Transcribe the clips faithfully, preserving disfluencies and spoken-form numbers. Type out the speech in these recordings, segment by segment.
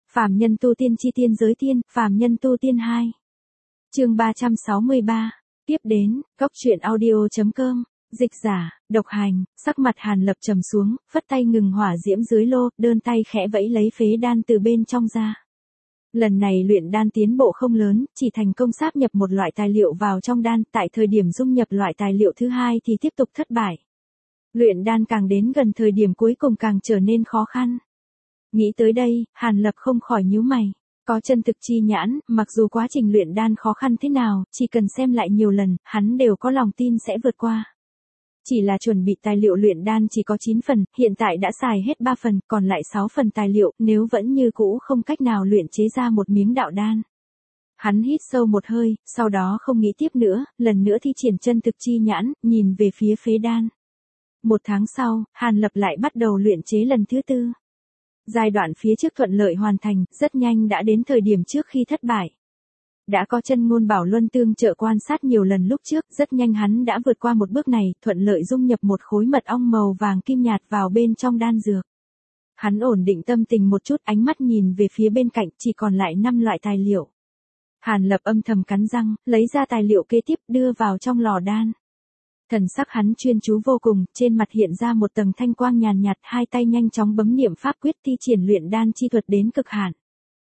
Phàm nhân tu tiên chi tiên giới tiên, phàm nhân tu tiên hai. Chương ba trăm sáu mươi ba. Tiếp đến, góc truyện audio chấm com, dịch giả, độc hành, sắc mặt Hàn Lập trầm xuống, phất tay ngừng hỏa diễm dưới lô, đơn tay khẽ vẫy lấy phế đan từ bên trong ra. Lần này luyện đan tiến bộ không lớn, chỉ thành công sáp nhập một loại tài liệu vào trong đan, tại thời điểm dung nhập loại tài liệu thứ hai thì tiếp tục thất bại. Luyện đan càng đến gần thời điểm cuối cùng càng trở nên khó khăn. Nghĩ tới đây, Hàn Lập không khỏi nhíu mày. Có chân thực chi nhãn, mặc dù quá trình luyện đan khó khăn thế nào, chỉ cần xem lại nhiều lần, hắn đều có lòng tin sẽ vượt qua. Chỉ là chuẩn bị tài liệu luyện đan chỉ có chín phần, hiện tại đã xài hết ba phần, còn lại sáu phần tài liệu, nếu vẫn như cũ không cách nào luyện chế ra một miếng đạo đan. Hắn hít sâu một hơi, sau đó không nghĩ tiếp nữa, lần nữa thi triển chân thực chi nhãn, nhìn về phía phế đan. Một tháng sau, Hàn Lập lại bắt đầu luyện chế lần thứ tư. Giai đoạn phía trước thuận lợi hoàn thành, rất nhanh đã đến thời điểm trước khi thất bại. Đã có chân ngôn bảo luân tương trợ quan sát nhiều lần lúc trước, rất nhanh hắn đã vượt qua một bước này, thuận lợi dung nhập một khối mật ong màu vàng kim nhạt vào bên trong đan dược. Hắn ổn định tâm tình một chút, ánh mắt nhìn về phía bên cạnh, chỉ còn lại năm loại tài liệu. Hàn Lập âm thầm cắn răng, lấy ra tài liệu kế tiếp đưa vào trong lò đan. Thần sắc hắn chuyên chú vô cùng, trên mặt hiện ra một tầng thanh quang nhàn nhạt, hai tay nhanh chóng bấm niệm pháp quyết thi triển luyện đan chi thuật đến cực hạn.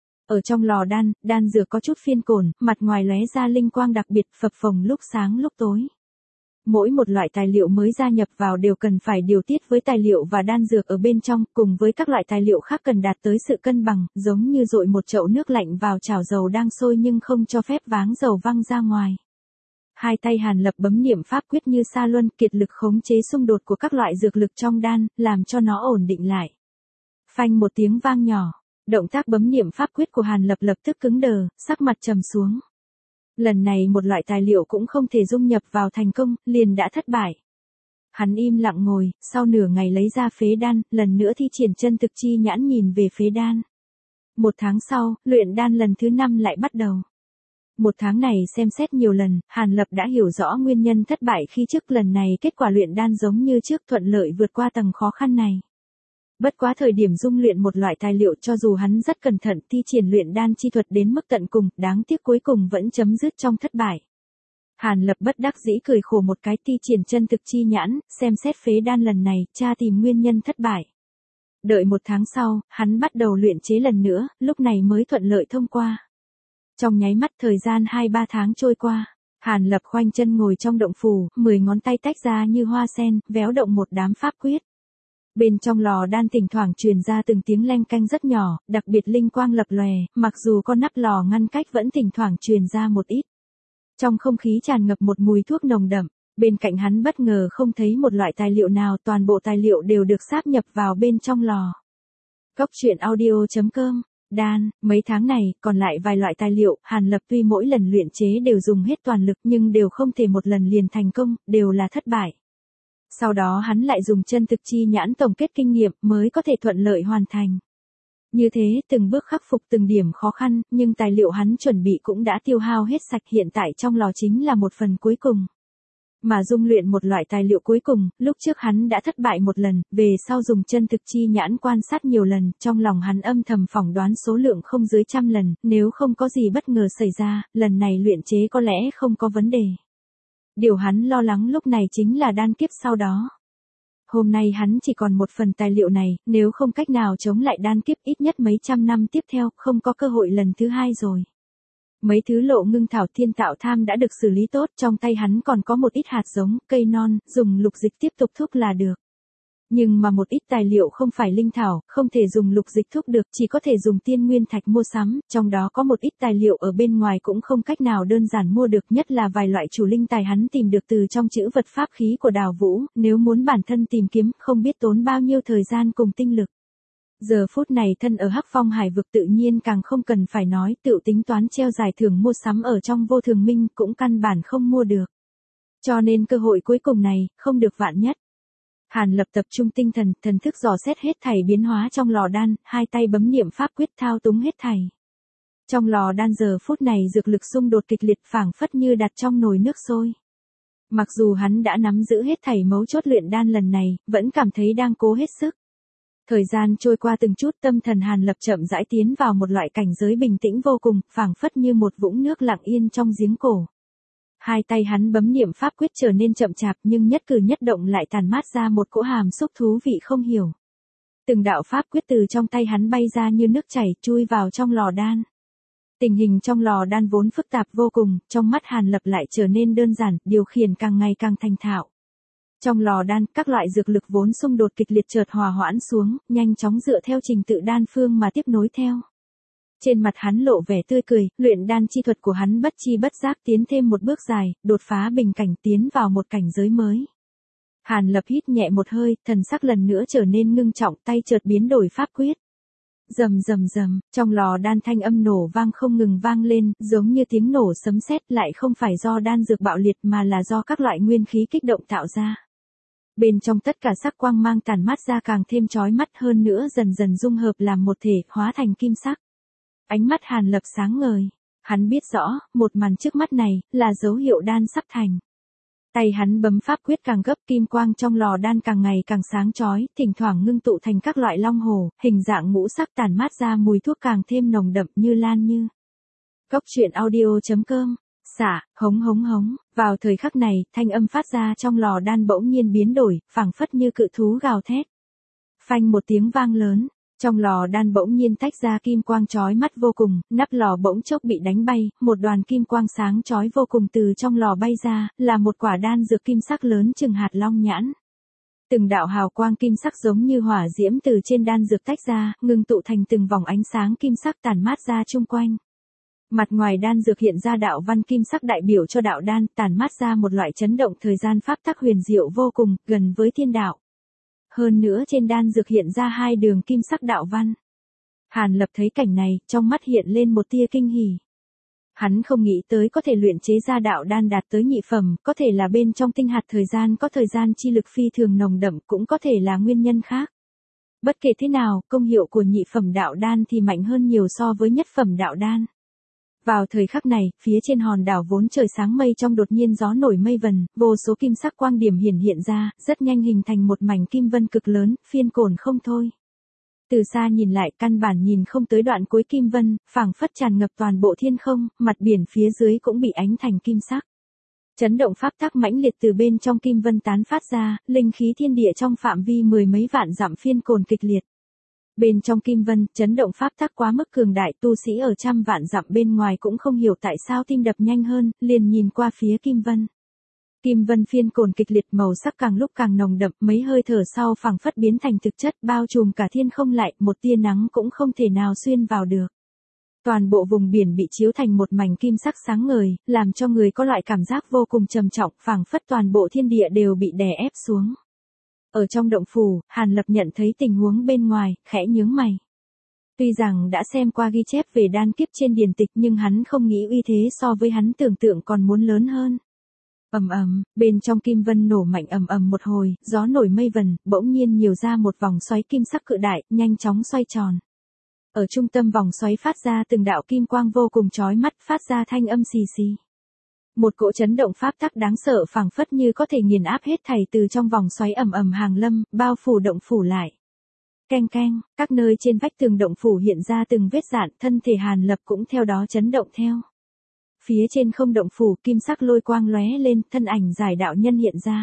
Ở trong lò đan, đan dược có chút phiên cổn, mặt ngoài lóe ra linh quang đặc biệt, phập phồng lúc sáng lúc tối. Mỗi một loại tài liệu mới gia nhập vào đều cần phải điều tiết với tài liệu và đan dược ở bên trong, cùng với các loại tài liệu khác cần đạt tới sự cân bằng, giống như dội một chậu nước lạnh vào chảo dầu đang sôi nhưng không cho phép váng dầu văng ra ngoài. Hai tay Hàn Lập bấm niệm pháp quyết như sa luân, kiệt lực khống chế xung đột của các loại dược lực trong đan, làm cho nó ổn định lại. Phanh một tiếng vang nhỏ, động tác bấm niệm pháp quyết của Hàn Lập lập tức cứng đờ, sắc mặt trầm xuống. Lần này một loại tài liệu cũng không thể dung nhập vào thành công, liền đã thất bại. Hắn im lặng ngồi, sau nửa ngày lấy ra phế đan, lần nữa thi triển chân thực chi nhãn nhìn về phế đan. Một tháng sau, luyện đan lần thứ năm lại bắt đầu. Một tháng này xem xét nhiều lần, Hàn Lập đã hiểu rõ nguyên nhân thất bại khi trước, lần này kết quả luyện đan giống như trước, thuận lợi vượt qua tầng khó khăn này. Bất quá thời điểm dung luyện một loại tài liệu, cho dù hắn rất cẩn thận thi triển luyện đan chi thuật đến mức tận cùng, đáng tiếc cuối cùng vẫn chấm dứt trong thất bại. Hàn Lập bất đắc dĩ cười khổ một cái, thi triển chân thực chi nhãn, xem xét phế đan lần này, tra tìm nguyên nhân thất bại. Đợi một tháng sau, hắn bắt đầu luyện chế lần nữa, lúc này mới thuận lợi thông qua. Trong nháy mắt thời gian hai ba tháng trôi qua, Hàn Lập khoanh chân ngồi trong động phủ, mười ngón tay tách ra như hoa sen, véo động một đám pháp quyết. Bên trong lò đan thỉnh thoảng truyền ra từng tiếng leng canh rất nhỏ, đặc biệt linh quang lập lòe, mặc dù con nắp lò ngăn cách vẫn thỉnh thoảng truyền ra một ít. Trong không khí tràn ngập một mùi thuốc nồng đậm, bên cạnh hắn bất ngờ không thấy một loại tài liệu nào, toàn bộ tài liệu đều được sáp nhập vào bên trong lò. Góc truyện audio chấm com. Đan, mấy tháng này, còn lại vài loại tài liệu, Hàn Lập tuy mỗi lần luyện chế đều dùng hết toàn lực nhưng đều không thể một lần liền thành công, đều là thất bại. Sau đó hắn lại dùng chân thực chi nhãn tổng kết kinh nghiệm mới có thể thuận lợi hoàn thành. Như thế, từng bước khắc phục từng điểm khó khăn, nhưng tài liệu hắn chuẩn bị cũng đã tiêu hao hết sạch, hiện tại trong lò chính là một phần cuối cùng. Mà dung luyện một loại tài liệu cuối cùng, lúc trước hắn đã thất bại một lần, về sau dùng chân thực chi nhãn quan sát nhiều lần, trong lòng hắn âm thầm phỏng đoán số lượng không dưới trăm lần, nếu không có gì bất ngờ xảy ra, lần này luyện chế có lẽ không có vấn đề. Điều hắn lo lắng lúc này chính là đan kiếp sau đó. Hôm nay hắn chỉ còn một phần tài liệu này, nếu không cách nào chống lại đan kiếp ít nhất mấy trăm năm tiếp theo, không có cơ hội lần thứ hai rồi. Mấy thứ lộ ngưng thảo thiên tạo tham đã được xử lý tốt, trong tay hắn còn có một ít hạt giống, cây non, dùng lục dịch tiếp tục thúc là được. Nhưng mà một ít tài liệu không phải linh thảo, không thể dùng lục dịch thúc được, chỉ có thể dùng tiên nguyên thạch mua sắm, trong đó có một ít tài liệu ở bên ngoài cũng không cách nào đơn giản mua được, nhất là vài loại chủ linh tài hắn tìm được từ trong chữ vật pháp khí của Đào Vũ, nếu muốn bản thân tìm kiếm, không biết tốn bao nhiêu thời gian cùng tinh lực. Giờ phút này thân ở Hắc Phong Hải vực tự nhiên càng không cần phải nói, tự tính toán treo giải thưởng mua sắm ở trong Vô Thường Minh cũng căn bản không mua được. Cho nên cơ hội cuối cùng này, không được vạn nhất. Hàn Lập tập trung tinh thần, thần thức dò xét hết thảy biến hóa trong lò đan, hai tay bấm niệm pháp quyết thao túng hết thảy. Trong lò đan giờ phút này dược lực xung đột kịch liệt, phảng phất như đặt trong nồi nước sôi. Mặc dù hắn đã nắm giữ hết thảy mấu chốt luyện đan lần này, vẫn cảm thấy đang cố hết sức. Thời gian trôi qua từng chút, tâm thần Hàn Lập chậm rãi tiến vào một loại cảnh giới bình tĩnh vô cùng, phảng phất như một vũng nước lặng yên trong giếng cổ. Hai tay hắn bấm niệm pháp quyết trở nên chậm chạp, nhưng nhất cử nhất động lại tàn mát ra một cỗ hàm xúc thú vị không hiểu. Từng đạo pháp quyết từ trong tay hắn bay ra như nước chảy, chui vào trong lò đan. Tình hình trong lò đan vốn phức tạp vô cùng, trong mắt Hàn Lập lại trở nên đơn giản, điều khiển càng ngày càng thành thạo. Trong lò đan, các loại dược lực vốn xung đột kịch liệt chợt hòa hoãn xuống, nhanh chóng dựa theo trình tự đan phương mà tiếp nối theo. Trên mặt hắn lộ vẻ tươi cười, luyện đan chi thuật của hắn bất chi bất giác tiến thêm một bước dài, đột phá bình cảnh, tiến vào một cảnh giới mới. Hàn Lập hít nhẹ một hơi, thần sắc lần nữa trở nên ngưng trọng, tay chợt biến đổi pháp quyết. Rầm rầm rầm, trong lò đan thanh âm nổ vang không ngừng vang lên, giống như tiếng nổ sấm sét, lại không phải do đan dược bạo liệt mà là do các loại nguyên khí kích động tạo ra. Bên trong tất cả sắc quang mang tàn mát ra càng thêm chói mắt hơn nữa, dần dần dung hợp làm một thể, hóa thành kim sắc. Ánh mắt Hàn Lập sáng ngời, hắn biết rõ, một màn trước mắt này, là dấu hiệu đan sắp thành. Tay hắn bấm pháp quyết càng gấp, kim quang trong lò đan càng ngày càng sáng chói, thỉnh thoảng ngưng tụ thành các loại long hồ, hình dạng ngũ sắc, tàn mát ra mùi thuốc càng thêm nồng đậm như lan như. Cốc truyện audio chấm com, xả, hống hống hống, vào thời khắc này, thanh âm phát ra trong lò đan bỗng nhiên biến đổi, phảng phất như cự thú gào thét. Phanh một tiếng vang lớn. Trong lò đan bỗng nhiên tách ra kim quang chói mắt vô cùng, nắp lò bỗng chốc bị đánh bay, một đoàn kim quang sáng chói vô cùng từ trong lò bay ra, là một quả đan dược kim sắc lớn chừng hạt long nhãn. Từng đạo hào quang kim sắc giống như hỏa diễm từ trên đan dược tách ra, ngưng tụ thành từng vòng ánh sáng kim sắc tàn mát ra chung quanh. Mặt ngoài đan dược hiện ra đạo văn kim sắc đại biểu cho đạo đan, tàn mát ra một loại chấn động thời gian pháp tắc huyền diệu vô cùng, gần với thiên đạo. Hơn nữa trên đan dược hiện ra hai đường kim sắc đạo văn. Hàn Lập thấy cảnh này, trong mắt hiện lên một tia kinh hỉ. Hắn không nghĩ tới có thể luyện chế ra đạo đan đạt tới nhị phẩm, có thể là bên trong tinh hạt thời gian có thời gian chi lực phi thường nồng đậm, cũng có thể là nguyên nhân khác. Bất kể thế nào, công hiệu của nhị phẩm đạo đan thì mạnh hơn nhiều so với nhất phẩm đạo đan. Vào thời khắc này, phía trên hòn đảo vốn trời sáng mây trong đột nhiên gió nổi mây vần, vô số kim sắc quang điểm hiển hiện ra, rất nhanh hình thành một mảnh kim vân cực lớn, phiên cổn không thôi. Từ xa nhìn lại, căn bản nhìn không tới đoạn cuối kim vân, phảng phất tràn ngập toàn bộ thiên không, mặt biển phía dưới cũng bị ánh thành kim sắc. Chấn động pháp tắc mãnh liệt từ bên trong kim vân tán phát ra, linh khí thiên địa trong phạm vi mười mấy vạn dặm phiên cồn kịch liệt. Bên trong kim vân, chấn động pháp tắc quá mức cường đại, tu sĩ ở trăm vạn dặm bên ngoài cũng không hiểu tại sao tim đập nhanh hơn, liền nhìn qua phía kim vân. Kim vân phiên cồn kịch liệt, màu sắc càng lúc càng nồng đậm, mấy hơi thở sau phảng phất biến thành thực chất, bao trùm cả thiên không lại, một tia nắng cũng không thể nào xuyên vào được. Toàn bộ vùng biển bị chiếu thành một mảnh kim sắc sáng ngời, làm cho người có loại cảm giác vô cùng trầm trọng, phảng phất toàn bộ thiên địa đều bị đè ép xuống. Ở trong động phủ, Hàn Lập nhận thấy tình huống bên ngoài, khẽ nhướng mày. Tuy rằng đã xem qua ghi chép về đan kiếp trên điển tịch, nhưng hắn không nghĩ uy thế so với hắn tưởng tượng còn muốn lớn hơn. Ầm ầm, bên trong kim vân nổ mạnh ầm ầm một hồi, gió nổi mây vần, bỗng nhiên nhiều ra một vòng xoáy kim sắc cự đại, nhanh chóng xoay tròn. Ở trung tâm vòng xoáy phát ra từng đạo kim quang vô cùng chói mắt, phát ra thanh âm xì xì. Một cỗ chấn động pháp tắc đáng sợ phảng phất như có thể nghiền áp hết thảy từ trong vòng xoáy ầm ầm hàng lâm, bao phủ động phủ lại. Keng keng, các nơi trên vách tường động phủ hiện ra từng vết rạn, thân thể Hàn Lập cũng theo đó chấn động theo. Phía trên không động phủ, kim sắc lôi quang lóe lên, thân ảnh giải đạo nhân hiện ra.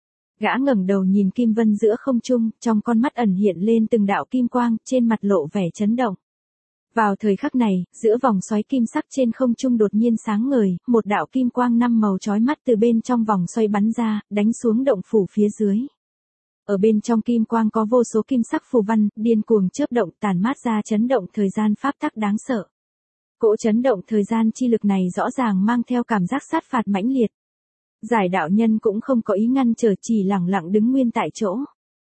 Gã ngẩng đầu nhìn kim vân giữa không trung, trong con mắt ẩn hiện lên từng đạo kim quang, trên mặt lộ vẻ chấn động. Vào thời khắc này, giữa vòng xoáy kim sắc trên không trung đột nhiên sáng ngời, một đạo kim quang năm màu chói mắt từ bên trong vòng xoáy bắn ra, đánh xuống động phủ phía dưới. Ở bên trong kim quang có vô số kim sắc phù văn, điên cuồng chớp động, tàn mát ra chấn động thời gian pháp tắc đáng sợ. Cỗ chấn động thời gian chi lực này rõ ràng mang theo cảm giác sát phạt mãnh liệt. Giải đạo nhân cũng không có ý ngăn trở, chỉ lẳng lặng đứng nguyên tại chỗ.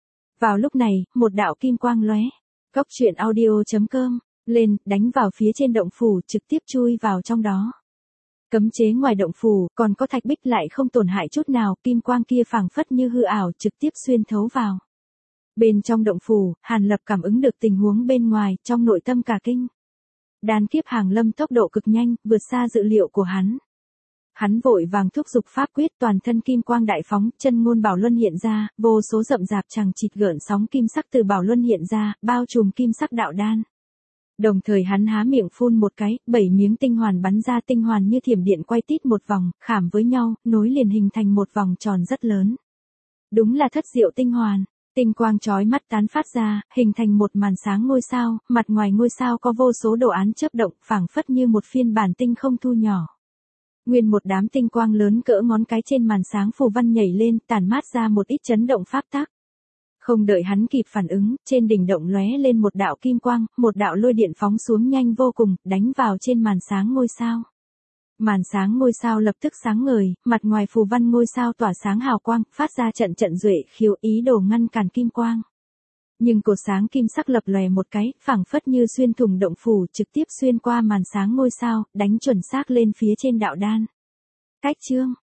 Vào lúc này, một đạo kim quang lóe. Cốc truyện audio chấm com lên, đánh vào phía trên động phủ, trực tiếp chui vào trong đó. Cấm chế ngoài động phủ, còn có thạch bích lại không tổn hại chút nào, kim quang kia phảng phất như hư ảo, trực tiếp xuyên thấu vào. Bên trong động phủ, Hàn Lập cảm ứng được tình huống bên ngoài, trong nội tâm cả kinh. Đan kiếp hàng lâm tốc độ cực nhanh, vượt xa dự liệu của hắn. Hắn vội vàng thúc giục pháp quyết, toàn thân kim quang đại phóng, chân ngôn bảo luân hiện ra, vô số rậm rạp chằng chịt gợn sóng kim sắc từ bảo luân hiện ra, bao trùm kim sắc đạo đan. Đồng thời hắn há miệng phun một cái, bảy miếng tinh hoàn bắn ra, tinh hoàn như thiểm điện quay tít một vòng, khảm với nhau, nối liền hình thành một vòng tròn rất lớn. Đúng là thất diệu tinh hoàn. Tinh quang chói mắt tán phát ra, hình thành một màn sáng ngôi sao, mặt ngoài ngôi sao có vô số đồ án chớp động, phảng phất như một phiên bản tinh không thu nhỏ. Nguyên một đám tinh quang lớn cỡ ngón cái trên màn sáng phù văn nhảy lên, tản mát ra một ít chấn động pháp tắc. Không đợi hắn kịp phản ứng, trên đỉnh động lóe lên một đạo kim quang, một đạo lôi điện phóng xuống nhanh vô cùng, đánh vào trên màn sáng ngôi sao. Màn sáng ngôi sao lập tức sáng ngời, mặt ngoài phù văn ngôi sao tỏa sáng hào quang, phát ra trận trận duệ khiếu, ý đồ ngăn cản kim quang. Nhưng cột sáng kim sắc lập lòe một cái, phảng phất như xuyên thủng động phủ, trực tiếp xuyên qua màn sáng ngôi sao, đánh chuẩn xác lên phía trên đạo đan. Cách chương